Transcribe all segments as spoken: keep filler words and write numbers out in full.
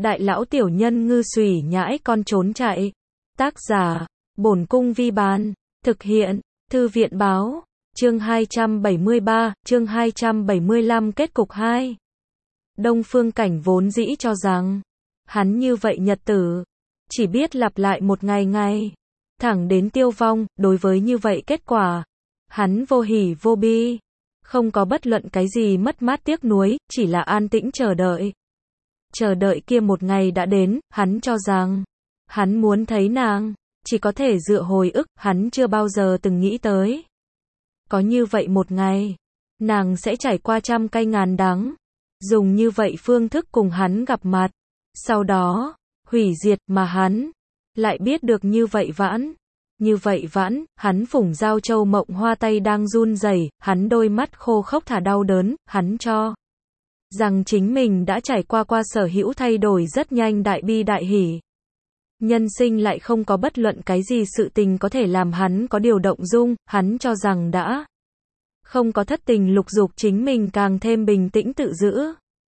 Đại lão tiểu nhân ngư xùy nhãi con trốn chạy. Tác giả, Bổn Cung Vi Bán. Thực hiện, Thư viện Báo. Chương hai trăm bảy mươi ba, chương hai trăm bảy mươi lăm kết cục hai. Đông Phương Cảnh vốn dĩ cho rằng, hắn như vậy nhật tử, chỉ biết lặp lại một ngày ngày, thẳng đến tiêu vong, đối với như vậy kết quả, hắn vô hỉ vô bi, không có bất luận cái gì mất mát tiếc nuối, chỉ là an tĩnh chờ đợi. Chờ đợi kia một ngày đã đến, hắn cho rằng, hắn muốn thấy nàng, chỉ có thể dựa hồi ức, hắn chưa bao giờ từng nghĩ tới. Có như vậy một ngày, nàng sẽ trải qua trăm cay ngàn đắng, dùng như vậy phương thức cùng hắn gặp mặt, sau đó, hủy diệt mà hắn, lại biết được như vậy vãn. Như vậy vãn, hắn phủng Giao Châu Mộng Hoa tay đang run rẩy, hắn đôi mắt khô khốc thả đau đớn, hắn cho rằng chính mình đã trải qua qua sở hữu thay đổi rất nhanh đại bi đại hỉ. Nhân sinh lại không có bất luận cái gì sự tình có thể làm hắn có điều động dung, hắn cho rằng đã không có thất tình lục dục chính mình càng thêm bình tĩnh tự giữ.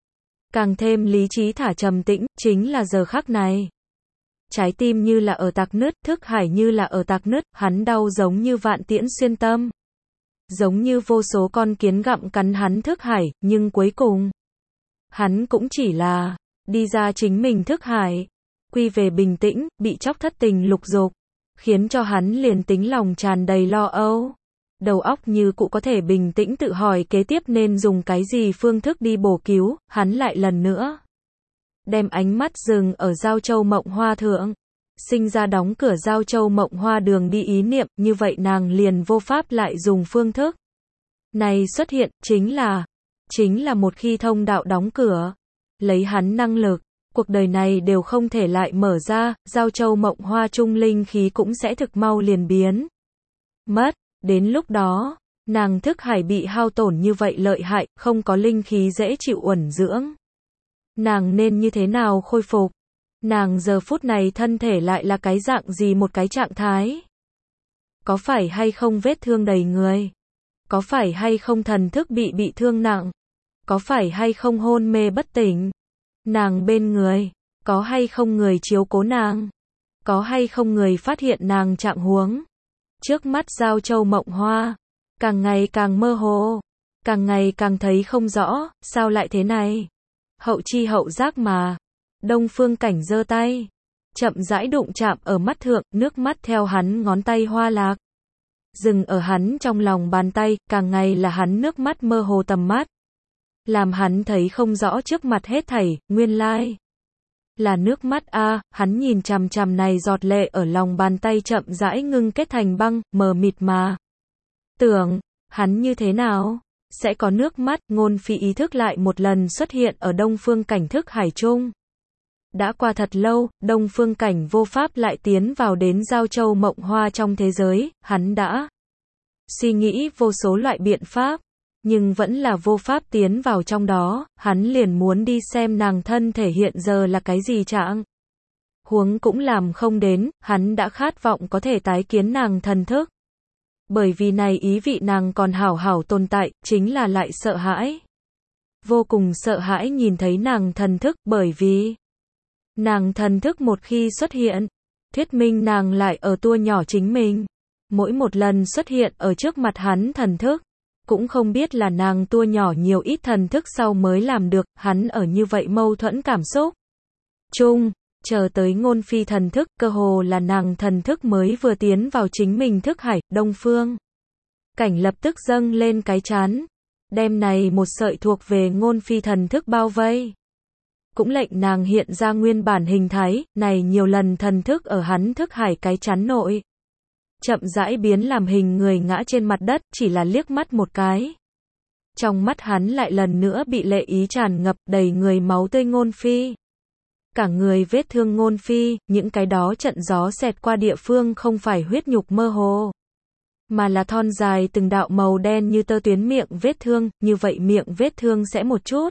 Càng thêm lý trí thả trầm tĩnh, chính là giờ khắc này. Trái tim như là ở tạc nứt, thức hải như là ở tạc nứt, hắn đau giống như vạn tiễn xuyên tâm. Giống như vô số con kiến gặm cắn hắn thức hải, nhưng cuối cùng, hắn cũng chỉ là đi ra chính mình thức hải, quy về bình tĩnh, bị chóc thất tình lục dục, khiến cho hắn liền tính lòng tràn đầy lo âu. Đầu óc như cụ có thể bình tĩnh tự hỏi kế tiếp nên dùng cái gì phương thức đi bổ cứu, hắn lại lần nữa đem ánh mắt dừng ở Giao Châu Mộng Hoa thượng, sinh ra đóng cửa Giao Châu Mộng Hoa đường đi ý niệm, như vậy nàng liền vô pháp lại dùng phương thức này xuất hiện, chính là chính là một khi thông đạo đóng cửa, lấy hắn năng lực, cuộc đời này đều không thể lại mở ra, Giao Châu Mộng Hoa trung linh khí cũng sẽ thực mau liền biến mất. Đến lúc đó, nàng thức hải bị hao tổn như vậy lợi hại, không có linh khí dễ chịu uẩn dưỡng. Nàng nên như thế nào khôi phục? Nàng giờ phút này thân thể lại là cái dạng gì một cái trạng thái? Có phải hay không vết thương đầy người? Có phải hay không thần thức bị bị thương nặng? Có phải hay không hôn mê bất tỉnh? Nàng bên người, có hay không người chiếu cố nàng? Có hay không người phát hiện nàng trạng huống? Trước mắt Giao Châu Mộng Hoa, càng ngày càng mơ hồ, càng ngày càng thấy không rõ, sao lại thế này? Hậu chi hậu giác mà. Đông Phương Cảnh giơ tay, chậm rãi đụng chạm ở mắt thượng, nước mắt theo hắn ngón tay hoa lạc. Dừng ở hắn trong lòng bàn tay, càng ngày là hắn nước mắt mơ hồ tầm mắt. Làm hắn thấy không rõ trước mặt hết thảy, nguyên lai là nước mắt a, à, hắn nhìn chằm chằm này giọt lệ ở lòng bàn tay chậm rãi ngưng kết thành băng, mờ mịt mà. Tưởng, hắn như thế nào? Sẽ có nước mắt, Ngôn Phi ý thức lại một lần xuất hiện ở Đông Phương Cảnh thức hải trung. Đã qua thật lâu, Đông Phương Cảnh vô pháp lại tiến vào đến Giao Châu Mộng Hoa trong thế giới, hắn đã suy nghĩ vô số loại biện pháp, nhưng vẫn là vô pháp tiến vào trong đó, hắn liền muốn đi xem nàng thân thể hiện giờ là cái gì trạng. Huống cũng làm không đến, hắn đã khát vọng có thể tái kiến nàng thần thức. Bởi vì này ý vị nàng còn hảo hảo tồn tại, chính là lại sợ hãi. Vô cùng sợ hãi nhìn thấy nàng thần thức, bởi vì nàng thần thức một khi xuất hiện, thuyết minh nàng lại ở tua nhỏ chính mình. Mỗi một lần xuất hiện ở trước mặt hắn thần thức, cũng không biết là nàng tua nhỏ nhiều ít thần thức sau mới làm được, hắn ở như vậy mâu thuẫn cảm xúc chung, chờ tới Ngôn Phi thần thức, cơ hồ là nàng thần thức mới vừa tiến vào chính mình thức hải, Đông Phương Cảnh lập tức dâng lên cái chán, đem này một sợi thuộc về Ngôn Phi thần thức bao vây. Cũng lệnh nàng hiện ra nguyên bản hình thái, này nhiều lần thần thức ở hắn thức hải cái chán nội. Chậm rãi biến làm hình người ngã trên mặt đất, chỉ là liếc mắt một cái. Trong mắt hắn lại lần nữa bị lệ ý tràn ngập, đầy người máu tươi Ngôn Phi. Cả người vết thương Ngôn Phi, những cái đó trận gió xẹt qua địa phương không phải huyết nhục mơ hồ, mà là thon dài từng đạo màu đen như tơ tuyến miệng vết thương, như vậy miệng vết thương sẽ một chút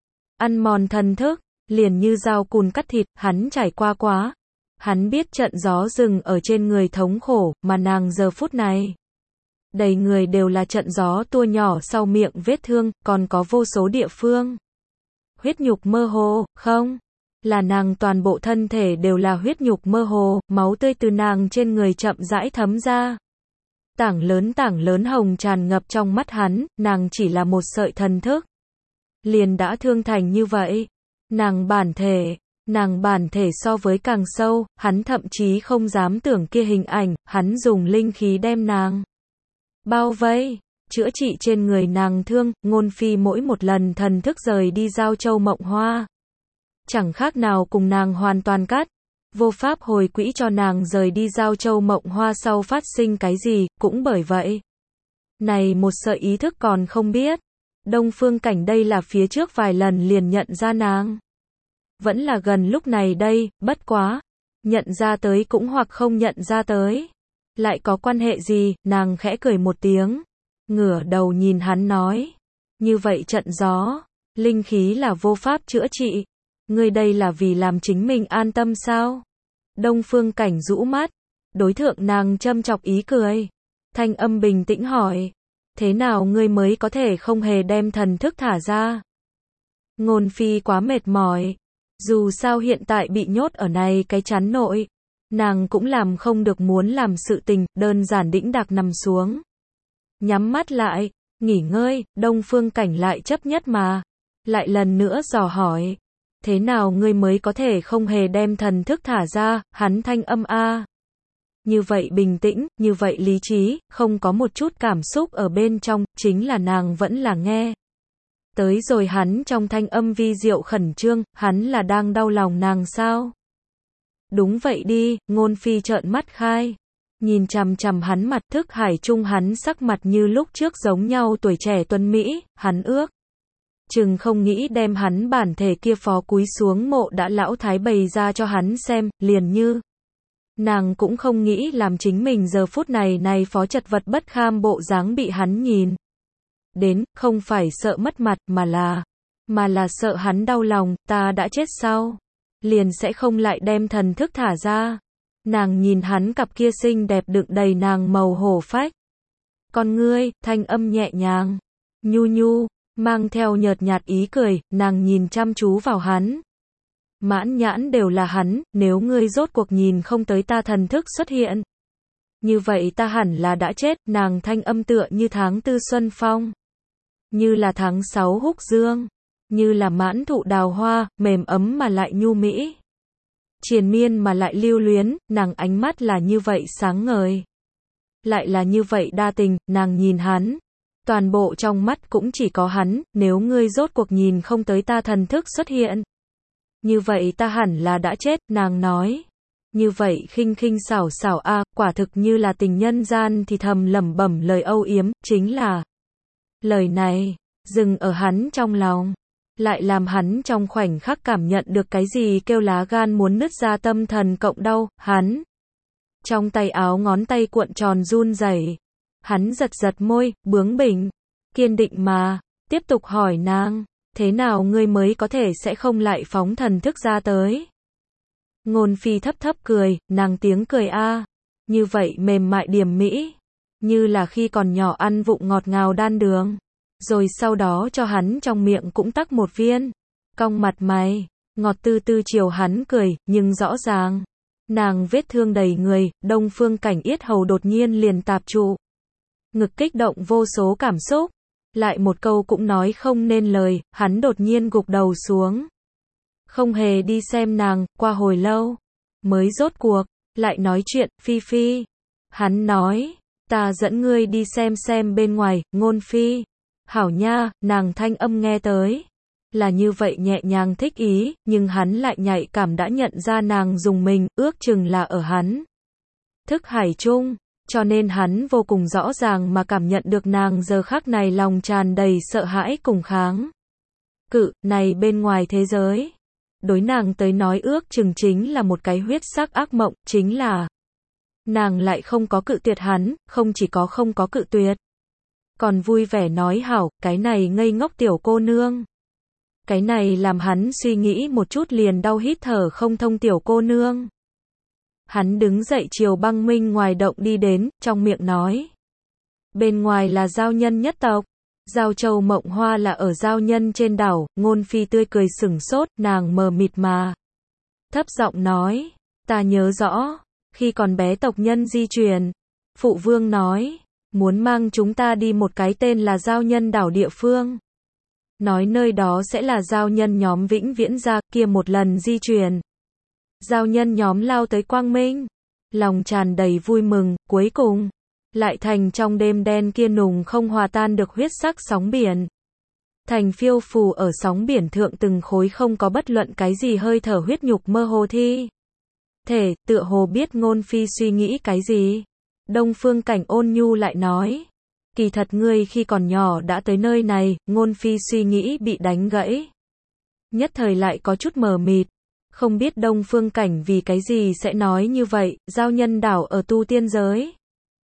ăn mòn thần thức, liền như dao cùn cắt thịt, hắn trải qua quá. Hắn biết trận gió rừng ở trên người thống khổ, mà nàng giờ phút này đầy người đều là trận gió tua nhỏ sau miệng vết thương, còn có vô số địa phương huyết nhục mơ hồ, không là nàng toàn bộ thân thể đều là huyết nhục mơ hồ, máu tươi từ nàng trên người chậm rãi thấm ra. Tảng lớn tảng lớn hồng tràn ngập trong mắt hắn, nàng chỉ là một sợi thần thức. Liền đã thương thành như vậy. Nàng bản thể, nàng bản thể so với càng sâu, hắn thậm chí không dám tưởng kia hình ảnh, hắn dùng linh khí đem nàng bao vây, chữa trị trên người nàng thương, Ngôn Phi mỗi một lần thần thức rời đi Giao Châu Mộng Hoa. Chẳng khác nào cùng nàng hoàn toàn cắt, vô pháp hồi quỹ cho nàng rời đi Giao Châu Mộng Hoa sau phát sinh cái gì, cũng bởi vậy. Này một sợi ý thức còn không biết. Đông Phương Cảnh đây là phía trước vài lần liền nhận ra nàng. Vẫn là gần lúc này đây, bất quá. Nhận ra tới cũng hoặc không nhận ra tới. Lại có quan hệ gì, nàng khẽ cười một tiếng. Ngửa đầu nhìn hắn nói. Như vậy trận gió, linh khí là vô pháp chữa trị. Ngươi đây là vì làm chính mình an tâm sao? Đông Phương Cảnh rũ mắt. Đối thượng nàng châm chọc ý cười. Thanh âm bình tĩnh hỏi. Thế nào ngươi mới có thể không hề đem thần thức thả ra? Ngôn Phi quá mệt mỏi. Dù sao hiện tại bị nhốt ở này cái chắn nội. Nàng cũng làm không được muốn làm sự tình, đơn giản đĩnh đạc nằm xuống. Nhắm mắt lại, nghỉ ngơi, Đông Phương Cảnh lại chấp nhất mà. Lại lần nữa dò hỏi. Thế nào ngươi mới có thể không hề đem thần thức thả ra, hắn thanh âm a. Như vậy bình tĩnh, như vậy lý trí, không có một chút cảm xúc ở bên trong, chính là nàng vẫn là nghe. Tới rồi hắn trong thanh âm vi diệu khẩn trương, hắn là đang đau lòng nàng sao? Đúng vậy đi, Ngôn Phi trợn mắt khai. Nhìn chằm chằm hắn mặt thức hải chung hắn sắc mặt như lúc trước giống nhau tuổi trẻ tuấn Mỹ, hắn ước. Chừng không nghĩ đem hắn bản thể kia phó cúi xuống mộ đã lão thái bày ra cho hắn xem, liền như. Nàng cũng không nghĩ làm chính mình giờ phút này này phó chật vật bất kham bộ dáng bị hắn nhìn. Đến, không phải sợ mất mặt mà là, mà là sợ hắn đau lòng, ta đã chết sao? Liền sẽ không lại đem thần thức thả ra. Nàng nhìn hắn cặp kia xinh đẹp đựng đầy nàng màu hổ phách. Con ngươi, thanh âm nhẹ nhàng, nhu nhu, mang theo nhợt nhạt ý cười, nàng nhìn chăm chú vào hắn. Mãn nhãn đều là hắn, nếu ngươi rốt cuộc nhìn không tới ta thần thức xuất hiện. Như vậy ta hẳn là đã chết, nàng thanh âm tựa như tháng tư xuân phong. Như là tháng sáu húc dương. Như là mãn thụ đào hoa, mềm ấm mà lại nhu mỹ. Triền miên mà lại lưu luyến, nàng ánh mắt là như vậy sáng ngời. Lại là như vậy đa tình, nàng nhìn hắn. Toàn bộ trong mắt cũng chỉ có hắn, nếu ngươi rốt cuộc nhìn không tới ta thần thức xuất hiện. Như vậy ta hẳn là đã chết, nàng nói. Như vậy khinh khinh xảo xảo a, quả thực như là tình nhân gian thì thầm lẩm bẩm lời âu yếm, chính là. Lời này, dừng ở hắn trong lòng. Lại làm hắn trong khoảnh khắc cảm nhận được cái gì kêu lá gan muốn nứt ra tâm thần cộng đau, hắn. Trong tay áo ngón tay cuộn tròn run rẩy. Hắn giật giật môi, bướng bỉnh, kiên định mà, tiếp tục hỏi nàng, thế nào ngươi mới có thể sẽ không lại phóng thần thức ra tới? Ngôn Phi thấp thấp cười, nàng tiếng cười a, như vậy mềm mại điềm mỹ, như là khi còn nhỏ ăn vụng ngọt ngào đan đường, rồi sau đó cho hắn trong miệng cũng tắc một viên, cong mặt mày, ngọt tư tư chiều hắn cười, nhưng rõ ràng, nàng vết thương đầy người, Đông Phương Cảnh yết hầu đột nhiên liền tạp trụ. Ngực kích động vô số cảm xúc, lại một câu cũng nói không nên lời, hắn đột nhiên gục đầu xuống. Không hề đi xem nàng, qua hồi lâu, mới rốt cuộc, lại nói chuyện, Phi Phi. Hắn nói, ta dẫn ngươi đi xem xem bên ngoài, Ngôn Phi. Hảo nha, nàng thanh âm nghe tới. Là như vậy nhẹ nhàng thích ý, nhưng hắn lại nhạy cảm đã nhận ra nàng dùng mình, ước chừng là ở hắn. Thức hải chung. Cho nên hắn vô cùng rõ ràng mà cảm nhận được nàng giờ khắc này lòng tràn đầy sợ hãi cùng kháng. Cự, này bên ngoài thế giới. Đối nàng tới nói ước chừng chính là một cái huyết sắc ác mộng, chính là. Nàng lại không có cự tuyệt hắn, không chỉ có không có cự tuyệt. Còn vui vẻ nói hảo, cái này ngây ngốc tiểu cô nương. Cái này làm hắn suy nghĩ một chút liền đau hít thở không thông tiểu cô nương. Hắn đứng dậy chiều Băng Minh ngoài động đi đến, trong miệng nói. Bên ngoài là giao nhân nhất tộc. Giao Châu Mộng Hoa là ở giao nhân trên đảo, Ngôn Phi tươi cười sửng sốt, nàng mờ mịt mà. thấp giọng nói, ta nhớ rõ, khi còn bé tộc nhân di chuyển, phụ vương nói, muốn mang chúng ta đi một cái tên là Giao Nhân đảo địa phương. Nói nơi đó sẽ là giao nhân nhóm vĩnh viễn ra, kia một lần di chuyển. Giao nhân nhóm lao tới quang minh, lòng tràn đầy vui mừng, cuối cùng, lại thành trong đêm đen kia nùng không hòa tan được huyết sắc sóng biển. Thành phiêu phù ở sóng biển thượng từng khối không có bất luận cái gì hơi thở huyết nhục mơ hồ thi. Thể, tựa hồ biết Ngôn Phi suy nghĩ cái gì. Đông Phương Cảnh ôn nhu lại nói, kỳ thật ngươi khi còn nhỏ đã tới nơi này. Ngôn Phi suy nghĩ bị đánh gãy. Nhất thời lại có chút mờ mịt, không biết Đông Phương Cảnh vì cái gì sẽ nói như vậy. Giao Nhân đảo ở tu tiên giới,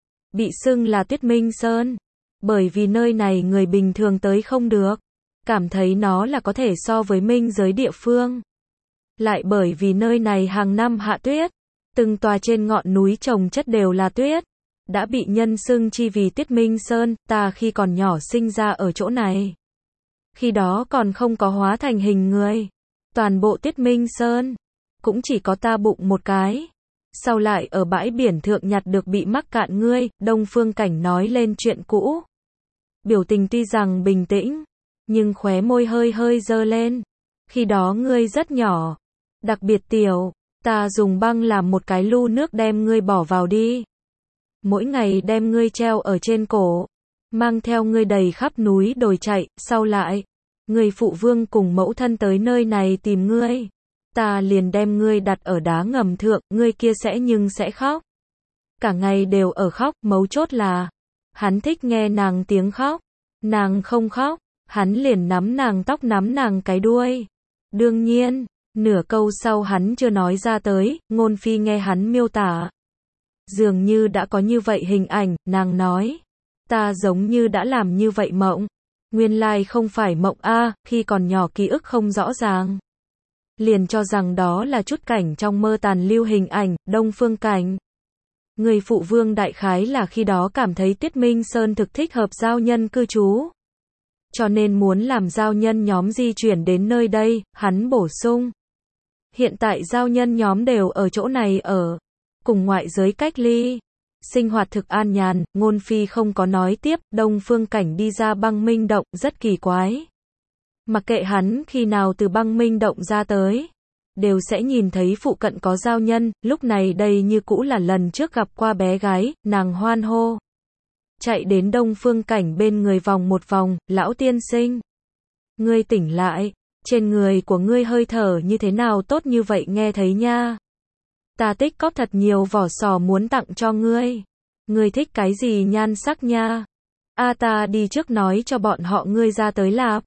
bị xưng là Tuyết Minh Sơn, bởi vì nơi này người bình thường tới không được, cảm thấy nó là có thể so với minh giới địa phương. Lại bởi vì nơi này hàng năm hạ tuyết, từng tòa trên ngọn núi trồng chất đều là tuyết, đã bị nhân xưng chi vì Tuyết Minh Sơn. Ta khi còn nhỏ sinh ra ở chỗ này, khi đó còn không có hóa thành hình người, toàn bộ Tuyết Minh Sơn cũng chỉ có ta bụng một cái. Sau lại ở bãi biển thượng nhặt được bị mắc cạn ngươi. Đông Phương Cảnh nói lên chuyện cũ, biểu tình tuy rằng bình tĩnh, nhưng khóe môi hơi hơi dơ lên. Khi đó ngươi rất nhỏ, đặc biệt tiểu, ta dùng băng làm một cái lu nước đem ngươi bỏ vào đi. Mỗi ngày đem ngươi treo ở trên cổ, mang theo ngươi đầy khắp núi đồi chạy. Sau lại, người phụ vương cùng mẫu thân tới nơi này tìm ngươi, ta liền đem ngươi đặt ở đá ngầm thượng, ngươi kia sẽ nhưng sẽ khóc. Cả ngày đều ở khóc, mấu chốt là, hắn thích nghe nàng tiếng khóc. Nàng không khóc, hắn liền nắm nàng tóc, nắm nàng cái đuôi. Đương nhiên, nửa câu sau hắn chưa nói ra tới. Ngôn Phi nghe hắn miêu tả, dường như đã có như vậy hình ảnh. Nàng nói, ta giống như đã làm như vậy mộng. Nguyên lai không phải mộng a, khi còn nhỏ ký ức không rõ ràng, liền cho rằng đó là chút cảnh trong mơ tàn lưu hình ảnh. Đông Phương Cảnh, người phụ vương đại khái là khi đó cảm thấy Tuyết Minh Sơn thực thích hợp giao nhân cư trú, cho nên muốn làm giao nhân nhóm di chuyển đến nơi đây. Hắn bổ sung, hiện tại giao nhân nhóm đều ở chỗ này ở, cùng ngoại giới cách ly, sinh hoạt thực an nhàn. Ngôn Phi không có nói tiếp. Đông Phương Cảnh đi ra băng minh động, rất kỳ quái. Mặc kệ hắn khi nào từ băng minh động ra tới, đều sẽ nhìn thấy phụ cận có giao nhân. Lúc này đây như cũ là lần trước gặp qua bé gái, nàng hoan hô, chạy đến Đông Phương Cảnh bên người vòng một vòng. Lão tiên sinh, ngươi tỉnh lại, trên người của ngươi hơi thở như thế nào tốt như vậy nghe thấy nha. Ta tích cóp thật nhiều vỏ sò muốn tặng cho ngươi. Ngươi thích cái gì nhan sắc nha? A ta đi trước nói cho bọn họ ngươi ra tới lạp.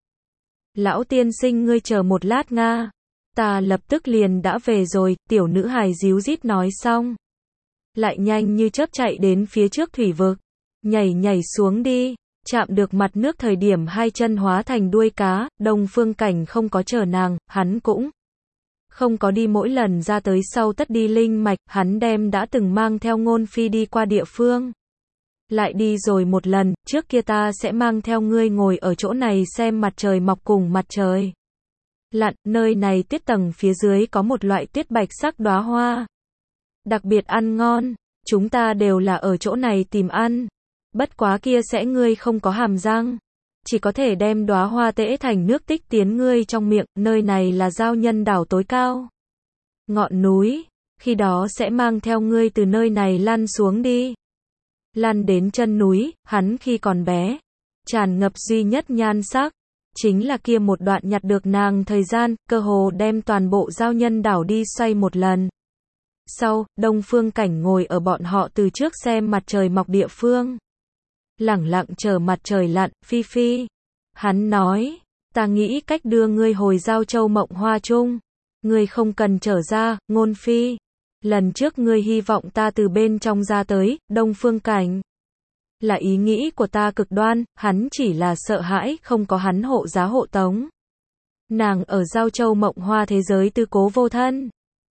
Lão tiên sinh ngươi chờ một lát nga. Ta lập tức liền đã về rồi. Tiểu nữ hài díu dít nói xong, lại nhanh như chớp chạy đến phía trước thủy vực, nhảy nhảy xuống đi, chạm được mặt nước thời điểm hai chân hóa thành đuôi cá. Đông Phương Cảnh không có chờ nàng, hắn cũng không có đi mỗi lần ra tới sau tất đi linh mạch. Hắn đem đã từng mang theo Ngôn Phi đi qua địa phương lại đi rồi một lần. Trước kia ta sẽ mang theo ngươi ngồi ở chỗ này xem mặt trời mọc cùng mặt trời lặn. Nơi này tuyết tầng phía dưới có một loại tuyết bạch sắc đóa hoa, đặc biệt ăn ngon. Chúng ta đều là ở chỗ này tìm ăn. Bất quá kia sẽ ngươi không có hàm răng, chỉ có thể đem đóa hoa tễ thành nước tích tiến ngươi trong miệng. Nơi này là Giao Nhân đảo tối cao ngọn núi, khi đó sẽ mang theo ngươi từ nơi này lăn xuống đi, lăn đến chân núi. Hắn khi còn bé, tràn ngập duy nhất nhan sắc, chính là kia một đoạn nhặt được nàng thời gian, cơ hồ đem toàn bộ Giao Nhân đảo đi xoay một lần. Sau, Đông Phương Cảnh ngồi ở bọn họ từ trước xem mặt trời mọc địa phương, lẳng lặng chờ mặt trời lặn. Phi Phi, hắn nói, ta nghĩ cách đưa ngươi hồi Giao Châu Mộng Hoa Chung, ngươi không cần trở ra. Ngôn Phi, lần trước ngươi hy vọng ta từ bên trong ra tới. Đông Phương Cảnh, là ý nghĩ của ta cực đoan, hắn chỉ là sợ hãi không có hắn hộ giá hộ tống, nàng ở Giao Châu Mộng Hoa thế giới tư cố vô thân,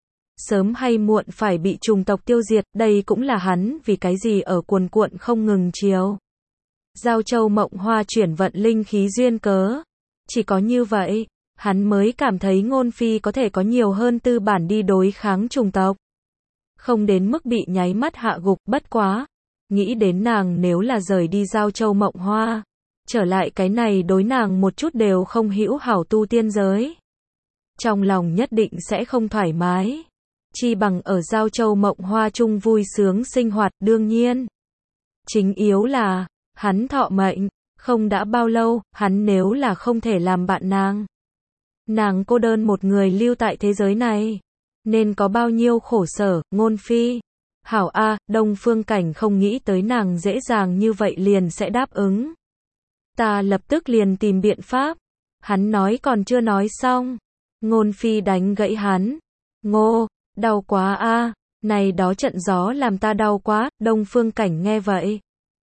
sớm hay muộn phải bị trùng tộc tiêu diệt. Đây cũng là hắn vì cái gì ở cuồn cuộn không ngừng chiều Giao Châu Mộng Hoa chuyển vận linh khí duyên cớ. Chỉ có như vậy, hắn mới cảm thấy Ngôn Phi có thể có nhiều hơn tư bản đi đối kháng chủng tộc. Không đến mức bị nháy mắt hạ gục, bất quá. Nghĩ đến nàng nếu là rời đi Giao Châu Mộng Hoa, trở lại cái này đối nàng một chút đều không hữu hảo tu tiên giới. Trong lòng nhất định sẽ không thoải mái. Chi bằng ở Giao Châu Mộng Hoa chung vui sướng sinh hoạt, đương nhiên. Chính yếu là, hắn thọ mệnh, không đã bao lâu, hắn nếu là không thể làm bạn nàng. Nàng cô đơn một người lưu tại thế giới này, nên có bao nhiêu khổ sở, Ngôn Phi. Hảo A, Đông Phương Cảnh không nghĩ tới nàng dễ dàng như vậy liền sẽ đáp ứng. Ta lập tức liền tìm biện pháp. Hắn nói còn chưa nói xong. Ngôn Phi đánh gãy hắn. Ngô, đau quá A, này đó trận gió làm ta đau quá, Đông Phương Cảnh nghe vậy.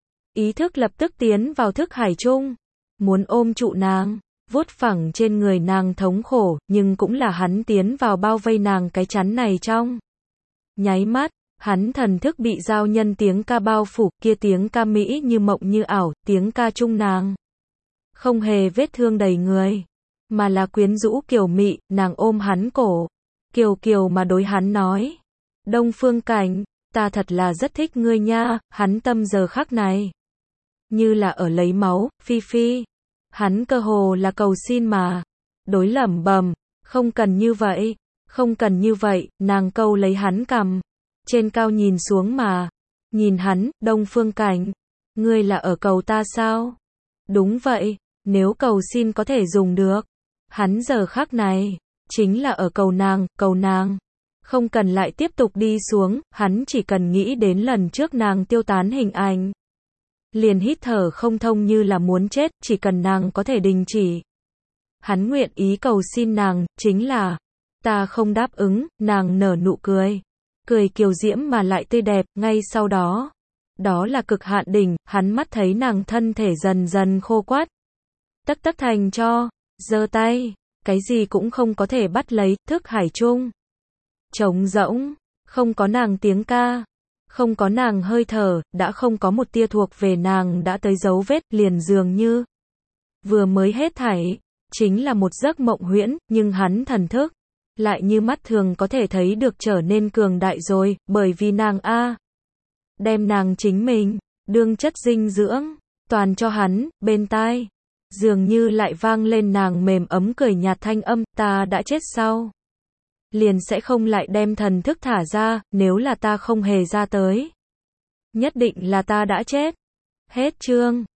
Ý thức lập tức tiến vào thức hải chung. Muốn ôm trụ nàng, vuốt phẳng trên người nàng thống khổ, nhưng cũng là hắn tiến vào bao vây nàng cái chắn này trong. Nháy mắt, hắn thần thức bị giao nhân tiếng ca bao phủ, kia tiếng ca mỹ như mộng như ảo, tiếng ca chung nàng. Không hề vết thương đầy người, mà là quyến rũ kiều mị, nàng ôm hắn cổ. Kiều kiều mà đối hắn nói. Đông Phương Cảnh, ta thật là rất thích ngươi nha, hắn tâm giờ khắc này. Như là ở lấy máu, Phi Phi. Hắn cơ hồ là cầu xin mà. Đối lẩm bẩm, không cần như vậy, không cần như vậy, nàng câu lấy hắn cằm. Trên cao nhìn xuống mà. Nhìn hắn, Đông Phương Cảnh. Ngươi là ở cầu ta sao? Đúng vậy, nếu cầu xin có thể dùng được. Hắn giờ khắc này, chính là ở cầu nàng, cầu nàng. Không cần lại tiếp tục đi xuống, hắn chỉ cần nghĩ đến lần trước nàng tiêu tán hình ảnh. Liền hít thở không thông như là muốn chết, chỉ cần nàng có thể đình chỉ. Hắn nguyện ý cầu xin nàng, chính là, ta không đáp ứng, nàng nở nụ cười. Cười kiều diễm mà lại tươi đẹp, ngay sau đó. Đó là cực hạn đỉnh, hắn mắt thấy nàng thân thể dần dần khô quắt. Tất tất thành cho, giơ tay, cái gì cũng không có thể bắt lấy, thức hải chung. Trống rỗng, không có nàng tiếng ca. Không có nàng hơi thở, đã không có một tia thuộc về nàng đã tới dấu vết, liền dường như vừa mới hết thảy, chính là một giấc mộng huyễn, nhưng hắn thần thức lại như mắt thường có thể thấy được trở nên cường đại rồi, bởi vì nàng a đem nàng chính mình đương chất dinh dưỡng, toàn cho hắn, bên tai dường như lại vang lên nàng mềm ấm cười nhạt thanh âm, ta đã chết sao? Liền sẽ không lại đem thần thức thả ra, nếu là ta không hề ra tới. Nhất định là ta đã chết. Hết chương.